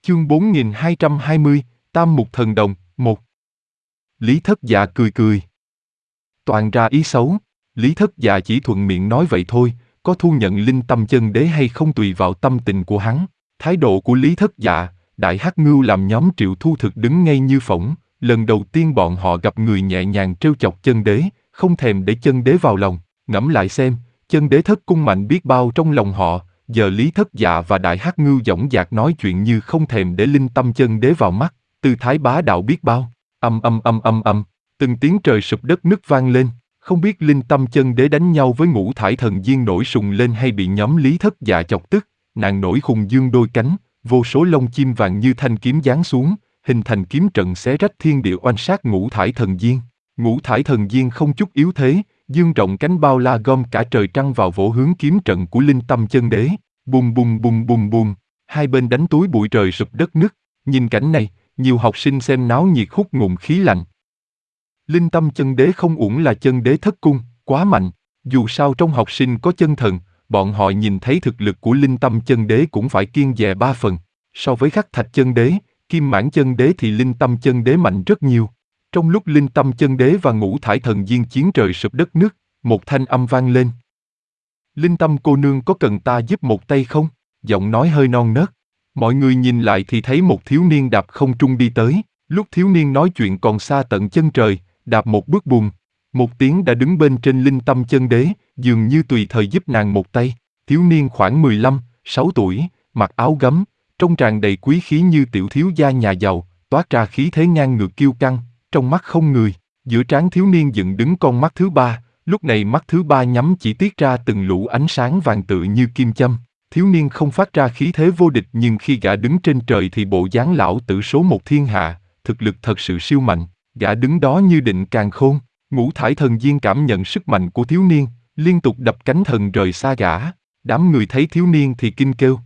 Chương 4220, Tam Mục Thần Đồng, 1. Lý Thất Dạ cười cười. Toàn ra ý xấu, Lý Thất Dạ chỉ thuận miệng nói vậy thôi, có thu nhận Linh Tâm Chân Đế hay không tùy vào tâm tình của hắn. Thái độ của Lý Thất Dạ, Đại Hắc Ngưu làm nhóm Triệu Thu Thực đứng ngay như phỗng, lần đầu tiên bọn họ gặp người nhẹ nhàng trêu chọc Chân Đế, không thèm để Chân Đế vào lòng. Ngẫm lại xem, Chân Đế thất cung mạnh biết bao trong lòng họ, giờ Lý Thất Dạ và Đại Hắc Ngưu dõng dạc nói chuyện như không thèm để Linh Tâm Chân Đế vào mắt, tư thái bá đạo biết bao. Từng tiếng trời sụp đất nứt vang lên, không biết Linh Tâm Chân Đế đánh nhau với Ngũ Thải Thần Viên nổi sùng lên hay bị nhóm Lý Thất Dạ chọc tức, nàng nổi khùng dương đôi cánh, vô số lông chim vàng như thanh kiếm giáng xuống, hình thành kiếm trận xé rách thiên địa oanh sát Ngũ Thải Thần Viên. Ngũ Thải Thần Viên không chút yếu thế, dương rộng cánh bao la gom cả trời trăng vào vỗ hướng kiếm trận của Linh Tâm Chân Đế. Bùm bùm bùm bùm bùm, hai bên đánh túi bụi trời sụp đất nứt. Nhìn cảnh này, nhiều học sinh xem náo nhiệt hút ngụm khí lạnh. Linh Tâm Chân Đế không uổng là Chân Đế thất cung, quá mạnh. Dù sao trong học sinh có chân thần, bọn họ nhìn thấy thực lực của Linh Tâm Chân Đế cũng phải kiêng dè 3 phần. So với Khắc Thạch Chân Đế, Kim Mãn Chân Đế thì Linh Tâm Chân Đế mạnh rất nhiều. Trong lúc Linh Tâm Chân Đế và Ngũ Thải Thần Viên chiến trời sụp đất nứt, một thanh âm vang lên. Linh Tâm cô nương có cần ta giúp một tay không? Giọng nói hơi non nớt. Mọi người nhìn lại thì thấy một thiếu niên đạp không trung đi tới. Lúc thiếu niên nói chuyện còn xa tận chân trời, đạp một bước bùm, một tiếng đã đứng bên trên Linh Tâm Chân Đế, dường như tùy thời giúp nàng một tay. Thiếu niên khoảng 15-6 tuổi, mặc áo gấm, trông tràn đầy quý khí như tiểu thiếu gia nhà giàu, toát ra khí thế ngang ngược kiêu căng, trong mắt không người. Giữa trán thiếu niên dựng đứng con mắt thứ ba, lúc này mắt thứ ba nhắm chỉ tiết ra từng lũ ánh sáng vàng tựa như kim châm. Thiếu niên không phát ra khí thế vô địch, nhưng khi gã đứng trên trời thì bộ dáng lão tử số một thiên hạ, thực lực thật sự siêu mạnh. Gã đứng đó như định càn khôn. Ngũ Thải Thần Viên cảm nhận sức mạnh của thiếu niên, liên tục đập cánh thần rời xa gã. Đám người thấy thiếu niên thì kinh kêu.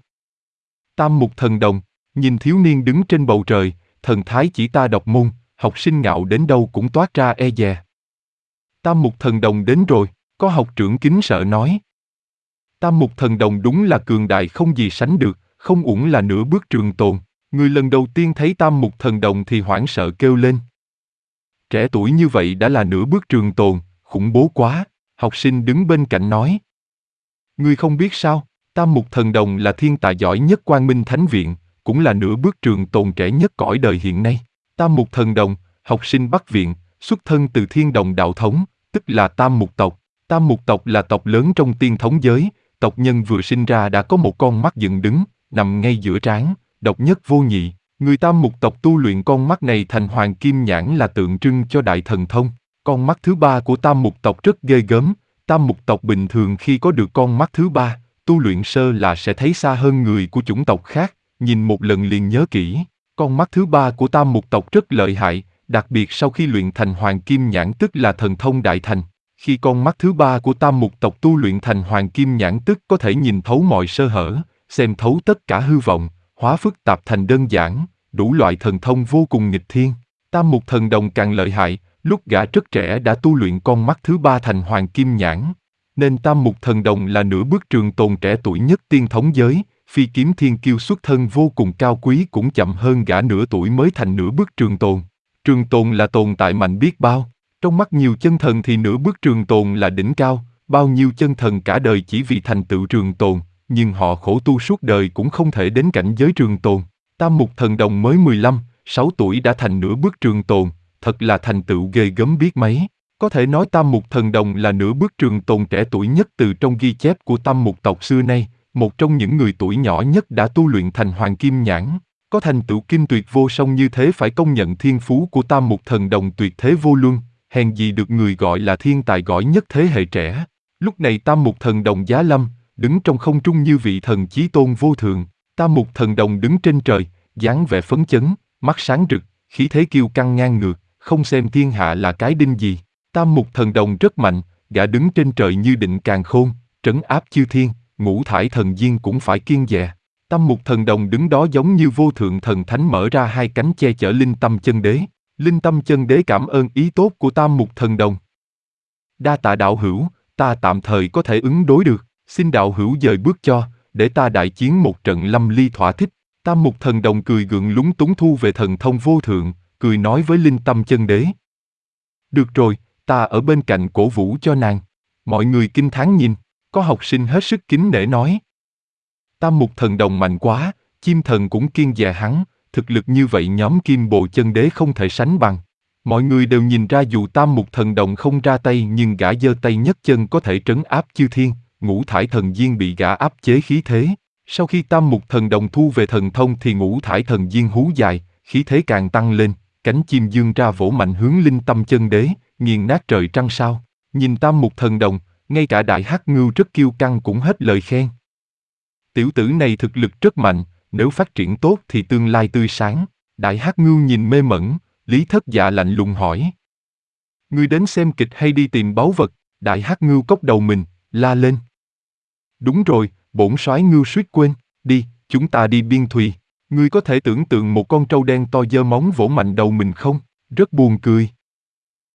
Tam Mục Thần Đồng. Nhìn thiếu niên đứng trên bầu trời, thần thái chỉ ta độc môn, học sinh ngạo đến đâu cũng toát ra e dè. Tam Mục Thần Đồng đến rồi, có học trưởng kính sợ nói. Tam Mục Thần Đồng đúng là cường đại không gì sánh được, không uổng là nửa bước trường tồn. Người lần đầu tiên thấy Tam Mục Thần Đồng thì hoảng sợ kêu lên. Trẻ tuổi như vậy đã là nửa bước trường tồn, khủng bố quá. Học sinh đứng bên cạnh nói. Ngươi không biết sao, Tam Mục Thần Đồng là thiên tài giỏi nhất Quang Minh Thánh Viện, cũng là nửa bước trường tồn trẻ nhất cõi đời hiện nay. Tam Mục Thần Đồng, học sinh Bắc Viện, xuất thân từ Thiên Đồng đạo thống, tức là Tam Mục tộc. Tam Mục tộc là tộc lớn trong tiên thống giới, tộc nhân vừa sinh ra đã có một con mắt dựng đứng, nằm ngay giữa trán, độc nhất vô nhị. Người Tam Mục tộc tu luyện con mắt này thành Hoàng Kim Nhãn là tượng trưng cho đại thần thông. Con mắt thứ ba của Tam Mục tộc rất ghê gớm. Tam Mục tộc bình thường khi có được con mắt thứ ba, tu luyện sơ là sẽ thấy xa hơn người của chủng tộc khác, nhìn một lần liền nhớ kỹ. Con mắt thứ ba của Tam Mục tộc rất lợi hại, đặc biệt sau khi luyện thành Hoàng Kim Nhãn tức là thần thông đại thành. Khi con mắt thứ ba của Tam Mục tộc tu luyện thành Hoàng Kim Nhãn tức có thể nhìn thấu mọi sơ hở, xem thấu tất cả hư vọng, hóa phức tạp thành đơn giản, đủ loại thần thông vô cùng nghịch thiên. Tam Mục Thần Đồng càng lợi hại, lúc gã rất trẻ đã tu luyện con mắt thứ ba thành Hoàng Kim Nhãn. Nên Tam Mục Thần Đồng là nửa bước trường tồn trẻ tuổi nhất tiên thống giới, phi kiếm thiên kiêu xuất thân vô cùng cao quý cũng chậm hơn gã nửa tuổi mới thành nửa bước trường tồn. Trường tồn là tồn tại mạnh biết bao. Trong mắt nhiều chân thần thì nửa bước trường tồn là đỉnh cao, bao nhiêu chân thần cả đời chỉ vì thành tựu trường tồn, nhưng họ khổ tu suốt đời cũng không thể đến cảnh giới trường tồn. Tam Mục Thần Đồng mới 15-6 tuổi đã thành nửa bước trường tồn, thật là thành tựu ghê gớm biết mấy. Có thể nói Tam Mục Thần Đồng là nửa bước trường tồn trẻ tuổi nhất từ trong ghi chép của Tam Mục tộc xưa nay, một trong những người tuổi nhỏ nhất đã tu luyện thành Hoàng Kim Nhãn. Có thành tựu kim tuyệt vô song như thế phải công nhận thiên phú của Tam Mục Thần Đồng tuyệt thế vô luân, hèn gì được người gọi là thiên tài giỏi nhất thế hệ trẻ. Lúc này Tam Mục Thần Đồng giá lâm, đứng trong không trung như vị thần chí tôn vô thượng. Tam Mục Thần Đồng đứng trên trời, dáng vẻ phấn chấn, mắt sáng rực, khí thế kiêu căng ngang ngược, không xem thiên hạ là cái đinh gì. Tam Mục Thần Đồng rất mạnh, gã đứng trên trời như định càn khôn, trấn áp chư thiên, Ngũ Thải Thần Viên cũng phải kiêng dè. Tam Mục Thần Đồng đứng đó giống như vô thượng thần thánh mở ra hai cánh che chở Linh Tâm Chân Đế. Linh Tâm Chân Đế cảm ơn ý tốt của Tam Mục Thần Đồng. Đa tạ đạo hữu, ta tạm thời có thể ứng đối được, xin đạo hữu dời bước cho, để ta đại chiến một trận lâm ly thỏa thích. Tam Mục Thần Đồng cười gượng lúng túng thu về thần thông vô thượng, cười nói với Linh Tâm Chân Đế. Được rồi, ta ở bên cạnh cổ vũ cho nàng. Mọi người kinh thán nhìn, có học sinh hết sức kính nể nói. Tam Mục Thần Đồng mạnh quá, chim thần cũng kiêng dè hắn, thực lực như vậy nhóm Kim Bồ Chân Đế không thể sánh bằng. Mọi người đều nhìn ra dù Tam Mục Thần Đồng không ra tay nhưng gã giơ tay nhấc chân có thể trấn áp chư thiên, Ngũ Thải Thần Diên bị gã áp chế khí thế. Sau khi Tam Mục Thần Đồng thu về thần thông thì Ngũ Thải Thần Diên hú dài, khí thế càng tăng lên, cánh chim dương ra vỗ mạnh hướng Linh Tâm Chân Đế, nghiền nát trời trăng sao. Nhìn Tam Mục Thần Đồng, ngay cả Đại Hắc Ngưu rất kiêu căng cũng hết lời khen. Tiểu tử này thực lực rất mạnh, nếu phát triển tốt thì tương lai tươi sáng. Đại Hắc Ngưu nhìn mê mẩn, Lý Thất Dạ lạnh lùng hỏi. Ngươi đến xem kịch hay đi tìm báu vật? Đại Hắc Ngưu cốc đầu mình, la lên. Đúng rồi, bổn soái Ngưu suýt quên, đi, chúng ta đi biên thùy. Ngươi có thể tưởng tượng một con trâu đen to giơ móng vỗ mạnh đầu mình không? Rất buồn cười.